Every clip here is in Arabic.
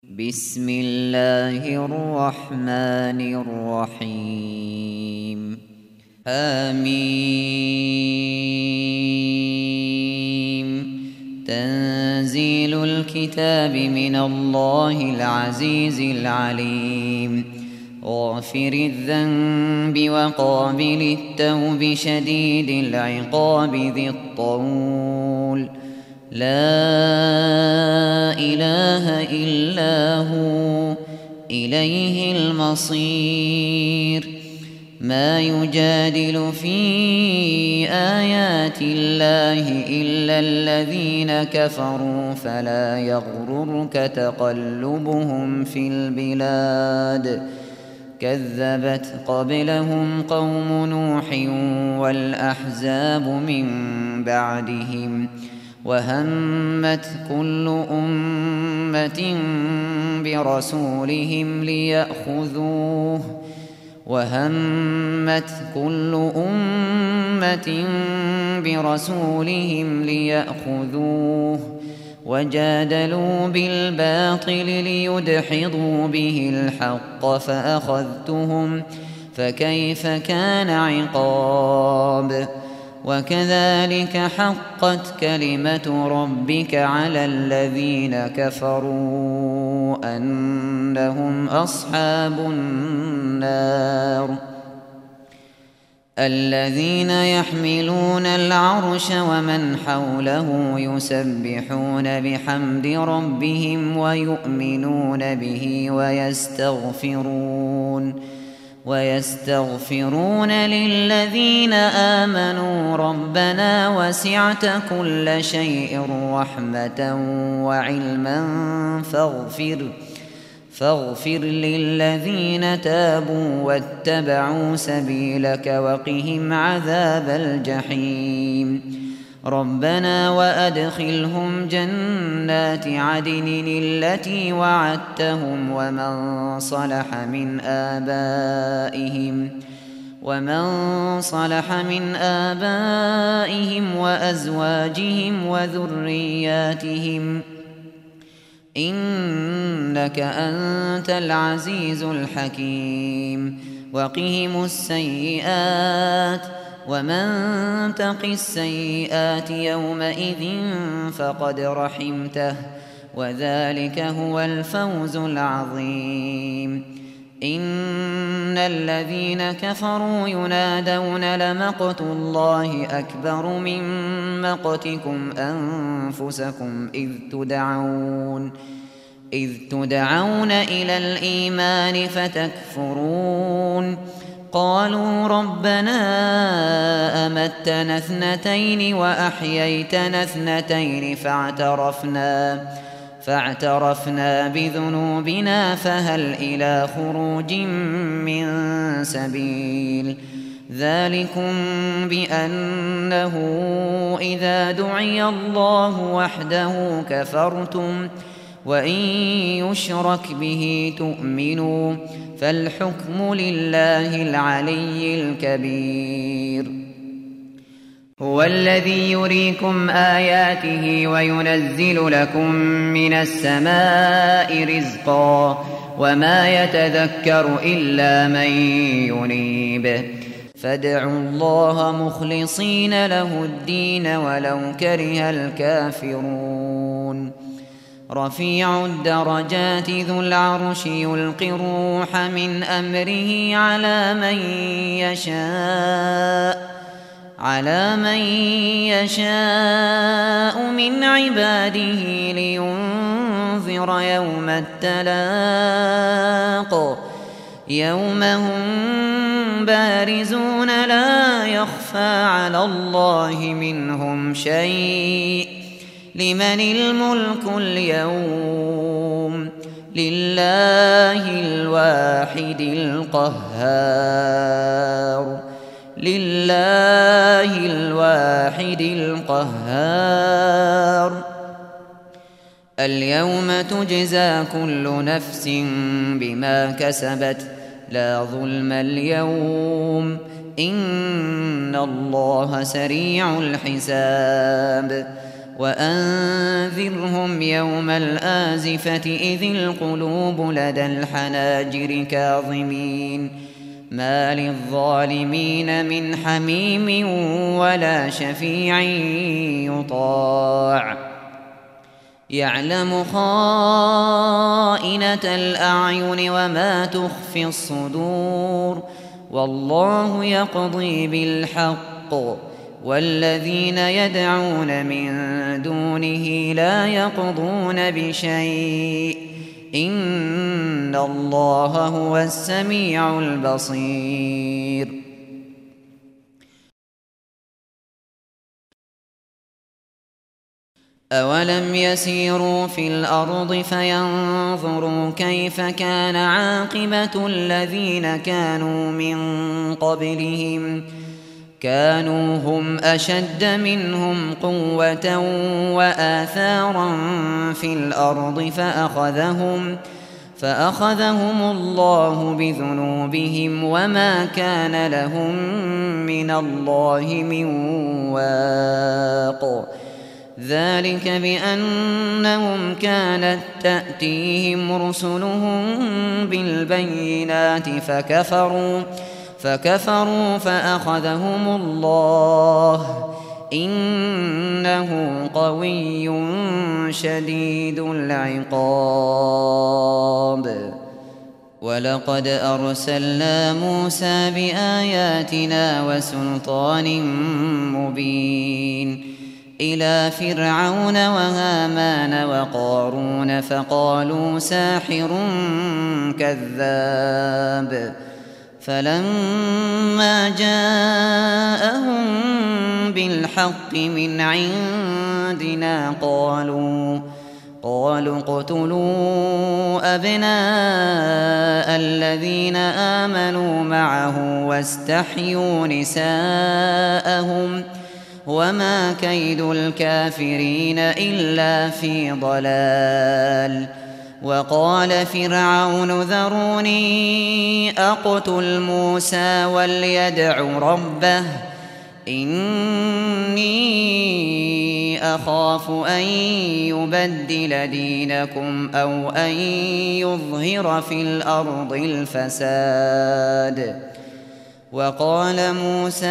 بسم الله الرحمن الرحيم. آمين. تنزيل الكتاب من الله العزيز العليم. غافر الذنب وقابل التوب شديد العقاب ذي الطول. لا إله إلا هو إليه المصير. ما يجادل في آيات الله إلا الذين كفروا فلا يغررك تقلبهم في البلاد. كذبت قبلهم قوم نوح والأحزاب من بعدهم. وهمت كل أمة برسولهم ليأخذوه وجادلوا بالباطل ليدحضوا به الحق فأخذتهم فكيف كان عقاب. وكذلك حقت كلمة ربك على الذين كفروا أنهم أصحاب النار. الذين يحملون العرش ومن حوله يسبحون بحمد ربهم ويؤمنون به ويستغفرون للذين آمنوا ربنا وسعت كل شيء رحمة وعلما فاغفر للذين تابوا واتبعوا سبيلك وقهم عذاب الجحيم. ربنا وأدخلهم جنات عدن التي وعدتهم ومن صلح من آبائهم وأزواجهم وذرياتهم إنك أنت العزيز الحكيم. وقهم السيئات ومن تق السيئات يومئذ فقد رحمته وذلك هو الفوز العظيم. إن الذين كفروا ينادون لمقت الله أكبر من مقتكم أنفسكم إذ تدعون إلى الإيمان فتكفرون. قالوا ربنا أمتنا اثنتين وأحييتنا اثنتين فاعترفنا بذنوبنا فهل إلى خروج من سبيل. ذلكم بأنه إذا دعي الله وحده كفرتم وإن يشرك به تؤمنوا فالحكم لله العلي الكبير. هو الذي يريكم آياته وينزل لكم من السماء رزقا وما يتذكر إلا من ينيب. فادعوا الله مخلصين له الدين ولو كره الكافرون. رفيع الدرجات ذو العرش يلقي الروح من أمره على من يشاء من عباده لينذر يوم التلاق. يوم هم بارزون لا يخفى على الله منهم شيء. لمن الملك اليوم لله الواحد القهار. اليوم تجزى كل نفس بما كسبت لا ظلم اليوم إن الله سريع الحساب. وأنذرهم يوم الآزفة إذ القلوب لدى الحناجر كاظمين ما للظالمين من حميم ولا شفيع يطاع يعلم خائنة الأعين وما تخفي الصدور والله يقضي بالحق والذين يدعون من دونه لا يقضون بشيء إن الله هو السميع البصير أولم يسيروا في الأرض فينظروا كيف كان عاقبة الذين كانوا من قبلهم كانوا هم أشد منهم قوة وآثارا في الأرض فأخذهم الله بذنوبهم وما كان لهم من الله من واق ذلك بأنهم كانت تأتيهم رسلهم بالبينات فكفروا فأخذهم الله إنه قوي شديد العقاب ولقد أرسلنا موسى بآياتنا وسلطان مبين إلى فرعون وهامان وقارون فقالوا ساحر كذاب فلما جاءهم بالحق من عندنا قالوا اقتلوا أبناء الذين آمنوا معه واستحيوا نساءهم وما كيد الكافرين إلا في ضلال وقال فرعون ذروني أقتل موسى وليدع ربه إني أخاف أن يبدل دينكم أو أن يظهر في الأرض الفساد وقال موسى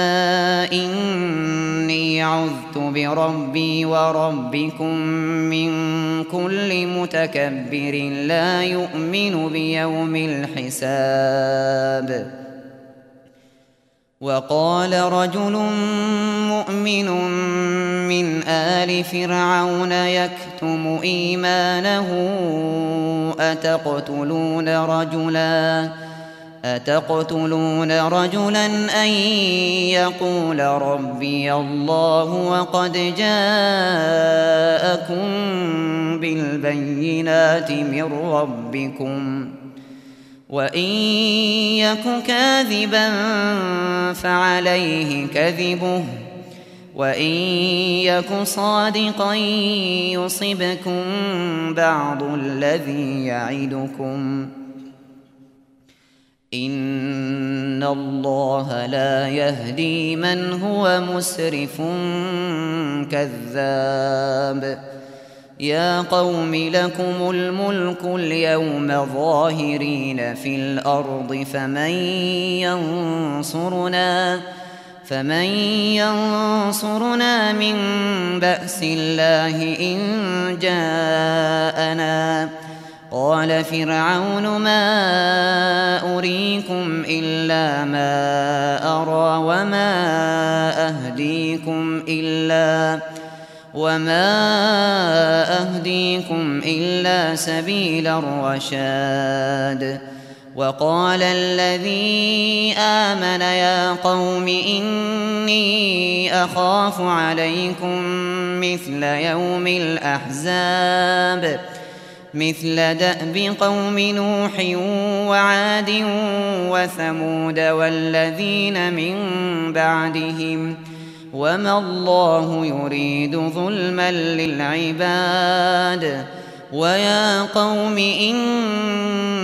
إني عذت بربي وربكم من كل متكبر لا يؤمن بيوم الحساب وقال رجل مؤمن من آل فرعون يكتم إيمانه أتقتلون رجلا أن يقول ربي الله وقد جاءكم بالبينات من ربكم وإن يك كاذبا فعليه كذبه وإن يك صادقا يصبكم بعض الذي يعدكم إن الله لا يهدي من هو مسرف كذاب يا قوم لكم الملك اليوم ظاهرين في الأرض فمن ينصرنا من بأس الله إن جاءنا قال فرعون ما أريكم إلا ما أرى وما أهديكم إلا سبيل الرشاد وقال الذي آمن يا قوم إني أخاف عليكم مثل يوم الأحزاب مثل دأب قوم نوح وعاد وثمود والذين من بعدهم وما الله يريد ظلما للعباد ويا قوم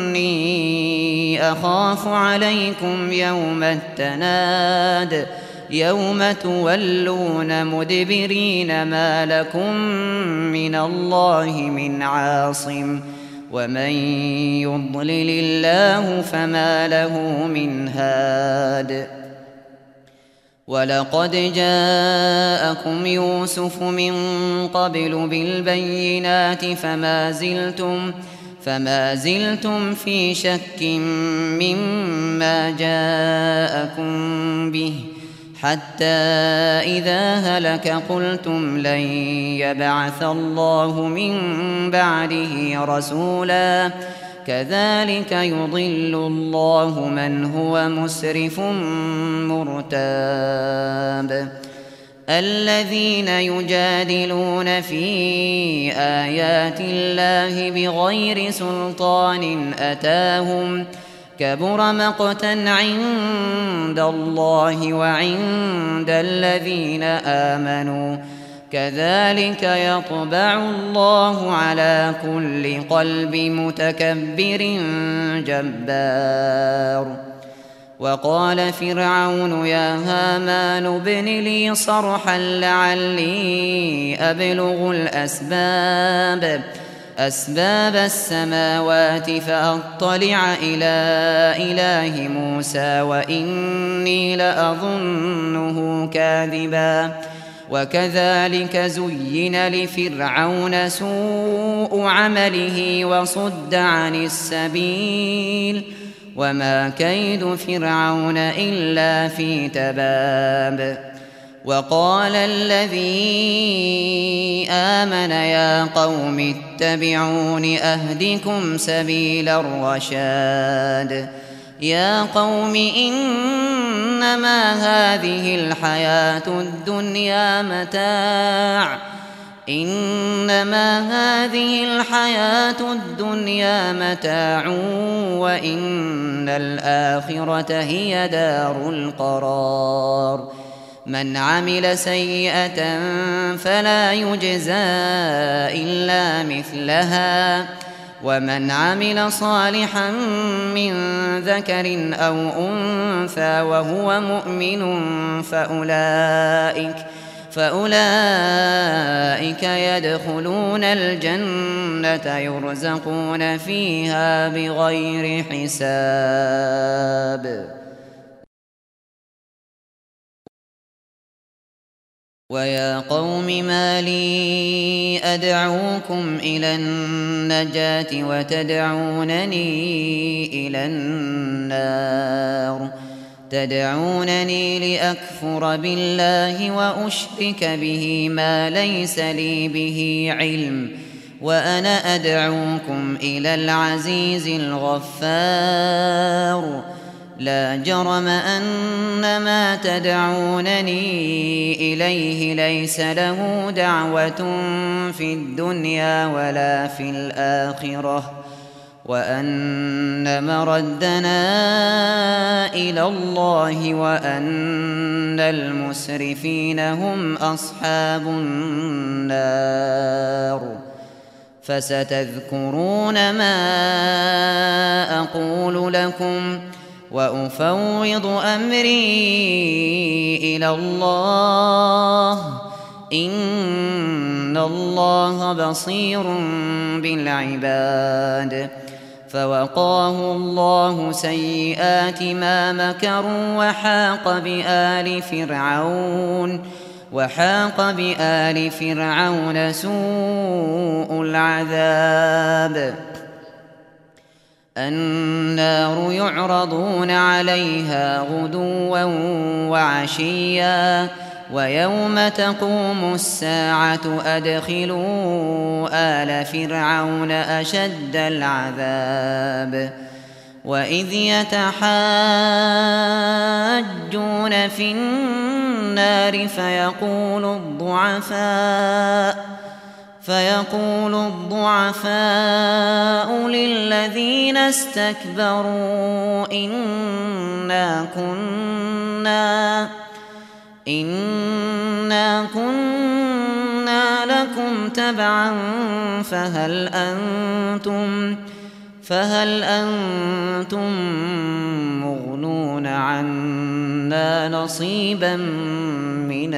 إني أخاف عليكم يوم التناد يوم تولون مدبرين ما لكم من الله من عاصم ومن يضلل الله فما له من هاد ولقد جاءكم يوسف من قبل بالبينات فما زلتم في شك مما جاءكم به حتى إذا هلك قلتم لن يبعث الله من بعده رسولا كذلك يضل الله من هو مسرف مرتاب الذين يجادلون في آيات الله بغير سلطان أتاهم كبر مقتا عند الله وعند الذين آمنوا كذلك يطبع الله على كل قلب متكبر جبار وقال فرعون يا هامان ابن لي صرحا لعلي أبلغ أسباب السماوات فأطلع إلى إله موسى وإني لأظنه كاذبا وكذلك زين لفرعون سوء عمله وصد عن السبيل وما كيد فرعون إلا في تباب وقال الذي آمن يا قوم اتبعون أهدكم سبيل الرشاد يا قوم إنما هذه الحياة الدنيا متاع وإن الآخرة هي دار القرار من عمل سيئة فلا يجزى إلا مثلها ومن عمل صالحا من ذكر أو أنثى وهو مؤمن فأولئك يدخلون الجنة يرزقون فيها بغير حساب ويا قوم ما لي أدعوكم إلى النجاة وتدعونني إلى النار تدعونني لأكفر بالله وأشرك به ما ليس لي به علم وأنا أدعوكم إلى العزيز الغفار لا جرم أن ما تدعونني إليه ليس له دعوة في الدنيا ولا في الآخرة وأن مردنا إلى الله وأن المسرفين هم أصحاب النار فستذكرون ما أقول لكم وأفوض أمري إلى الله إن الله بصير بالعباد فوقاه الله سيئات ما مكروا وحاق بآل فرعون سوء العذاب النار يعرضون عليها غدوا وعشيا ويوم تقوم الساعة أدخلوا آل فرعون أشد العذاب وإذ يتحاجون في النار فيقول الضعفاء للذين استكبروا إنا كنا لكم تبعا فهل أنتم مغنون عنا منا نصيبا من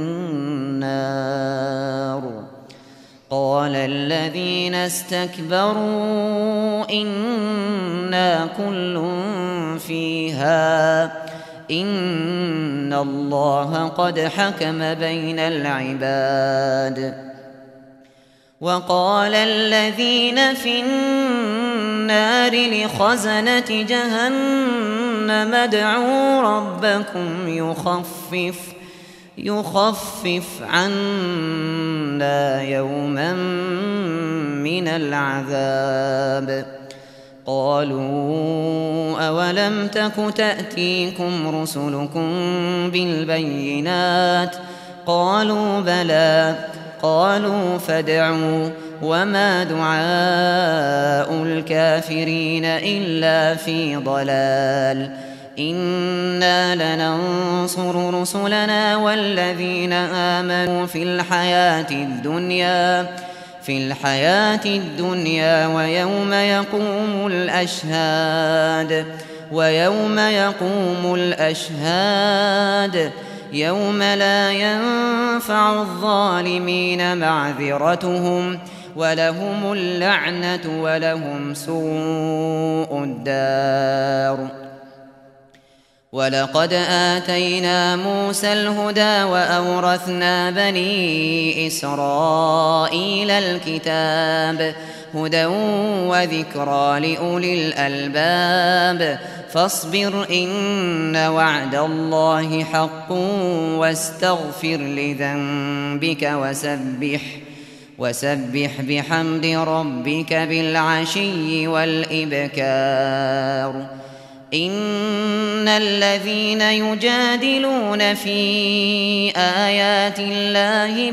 النار. قال الذين استكبروا إنا كل فيها إن الله قد حكم بين العباد. وقال الذين في النار لخزنة جهنم ادعوا ربكم يخفف عنا يوما من العذاب. قالوا أولم تك تأتيكم رسلكم بالبينات قالوا بلى قالوا فادعوا وما دعاء الكافرين إلا في ضلال. إنا لننصر رسلنا والذين آمنوا في الحياة الدنيا ويوم يقوم الأشهاد يوم لا ينفع الظالمين معذرتهم ولهم اللعنة ولهم سوء الدار. ولقد آتينا موسى الهدى وأورثنا بني إسرائيل الكتاب هدى وذكرى لأولي الألباب. فاصبر إن وعد الله حق واستغفر لذنبك وسبح بحمد ربك بالعشي والإبكار. إن الذين يجادلون في آيات الله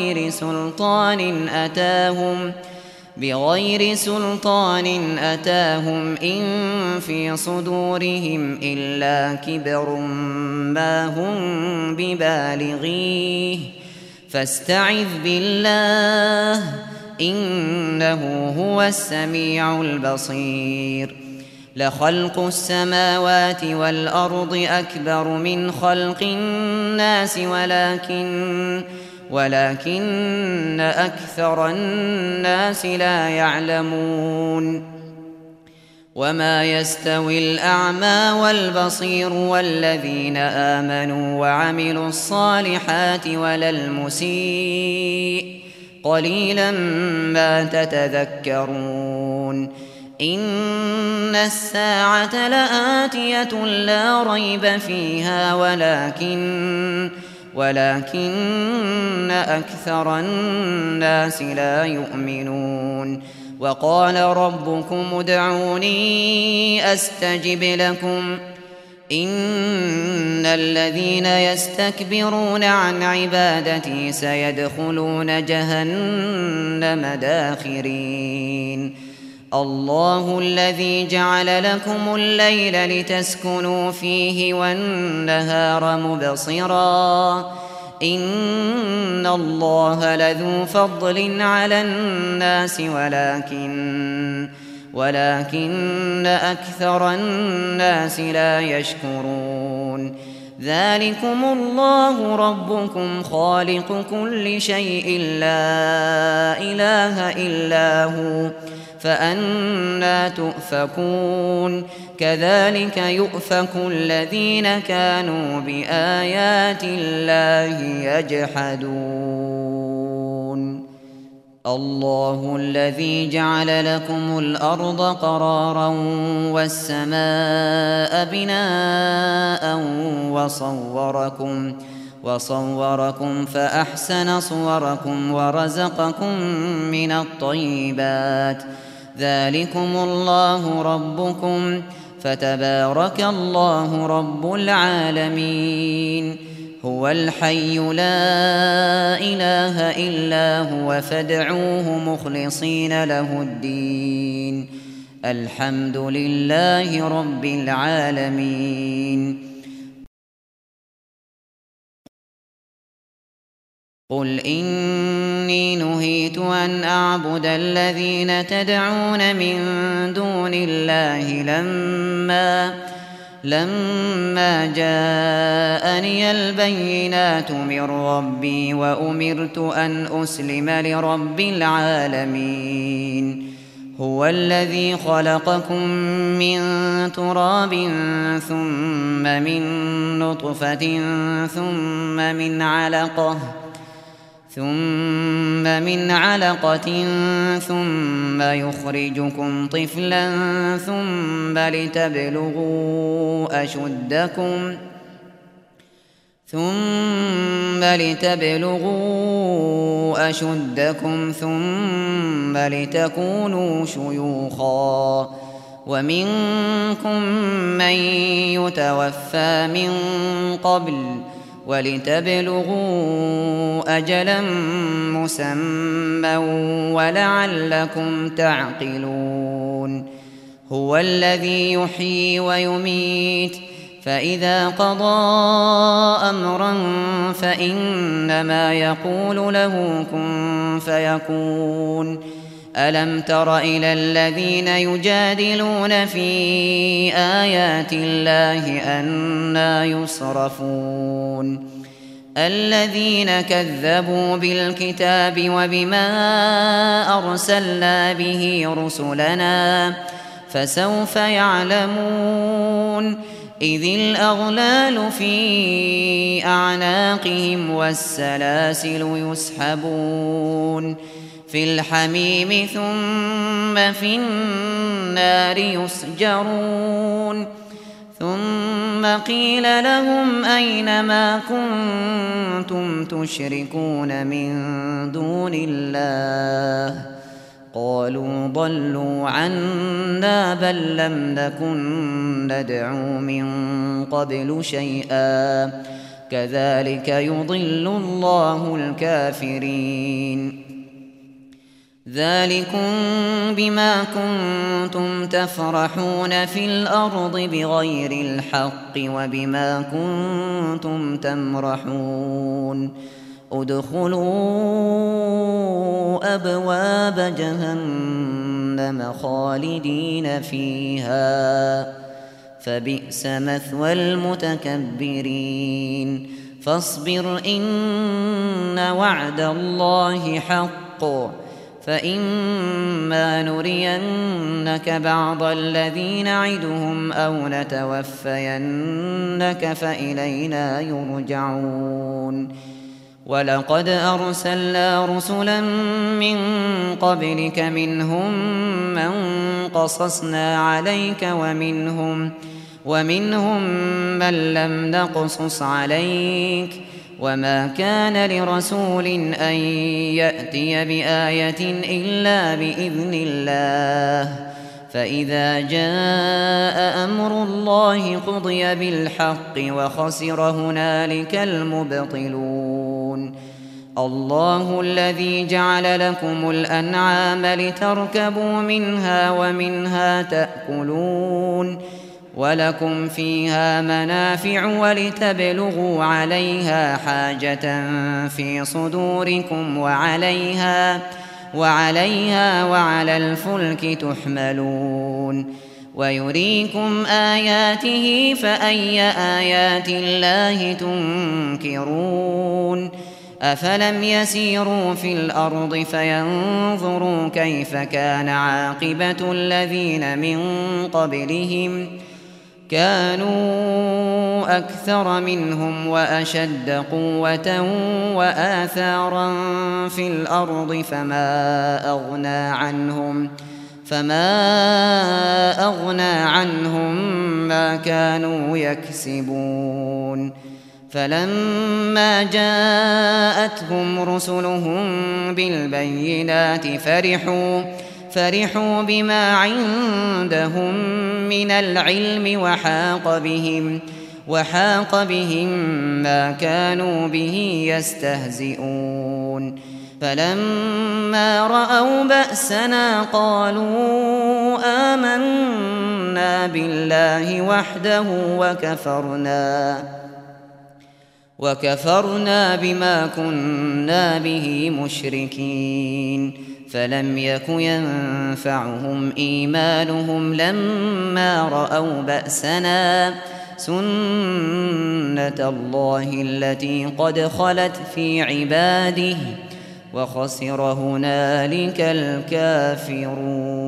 بغير سلطان أتاهم إن في صدورهم إلا كبر ما هم ببالغيه فاستعذ بالله إنه هو السميع البصير. لخلق السماوات والأرض أكبر من خلق الناس ولكن أكثر الناس لا يعلمون. وما يستوي الأعمى والبصير والذين آمنوا وعملوا الصالحات ولا المسيء قليلا ما تتذكرون. إن الساعة لآتية لا ريب فيها ولكن أكثر الناس لا يؤمنون. وقال ربكم ادعوني أستجب لكم إن الذين يستكبرون عن عبادتي سيدخلون جهنم داخرين. الله الذي جعل لكم الليل لتسكنوا فيه والنهار مبصرا إن الله لذو فضل على الناس ولكن أكثر الناس لا يشكرون. ذلكم الله ربكم خالق كل شيء لا إله إلا هو فأنى تؤفكون. كذلك يؤفك الذين كانوا بآيات الله يجحدون. الله الذي جعل لكم الأرض قرارا والسماء بناء وصوركم فأحسن صوركم ورزقكم من الطيبات. ذلكم الله ربكم فتبارك الله رب العالمين. هو الحي لا إله إلا هو فادعوه مخلصين له الدين الحمد لله رب العالمين. قل إني نهيت أن أعبد الذين تدعون من دون الله لما جاءني البينات من ربي وأمرت أن أسلم لرب العالمين هو الذي خلقكم من تراب ثم من نطفة ثم من علقة ثم يخرجكم طفلا ثم لتبلغوا أشدكم ثم لتكونوا شيوخا ومنكم من يتوفى من قبل ولتبلغوا أجلا مسمى ولعلكم تعقلون هو الذي يحيي ويميت فإذا قضى أمرا فإنما يقول له كن فيكون ألم تر إلى الذين يجادلون في آيات الله أنى يصرفون الذين كذبوا بالكتاب وبما أرسلنا به رسلنا فسوف يعلمون إذ الأغلال في أعناقهم والسلاسل يسحبون في الحميم ثم في النار يسجرون ثم قيل لهم أين ما كنتم تشركون من دون الله قالوا ضلوا عنا بل لم نكن ندعو من قبل شيئا كذلك يضل الله الكافرين ذلكم بما كنتم تفرحون في الأرض بغير الحق وبما كنتم تمرحون ادخلوا أبواب جهنم خالدين فيها فبئس مثوى المتكبرين فاصبر إن وعد الله حق فإما نرينك بعض الذي نعدهم أو نتوفينك فإلينا يرجعون ولقد أرسلنا رسلا من قبلك منهم من قصصنا عليك ومنهم من لم نقصص عليك وما كان لرسول أن يأتي بآية إلا بإذن الله فإذا جاء أمر الله قضي بالحق وخسر هنالك المبطلون الله الذي جعل لكم الأنعام لتركبوا منها ومنها تأكلون ولكم فيها منافع ولتبلغوا عليها حاجة في صدوركم وعليها وعلى الفلك تحملون ويريكم آياته فأي آيات الله تنكرون أفلم يسيروا في الأرض فينظروا كيف كان عاقبة الذين من قبلهم كانوا أكثر منهم وأشد قوة وآثارا في الأرض فما أغنى عنهم ما كانوا يكسبون فلما جاءتهم رسلهم بالبينات فرحوا بما عندهم من العلم وحاق بهم ما كانوا به يستهزئون فلما رأوا بأسنا قالوا آمنا بالله وحده وكفرنا بما كنا به مشركين فلم يك ينفعهم إيمانهم لما رأوا بأسنا سنة الله التي قد خلت في عباده وخسر هنالك الكافرون.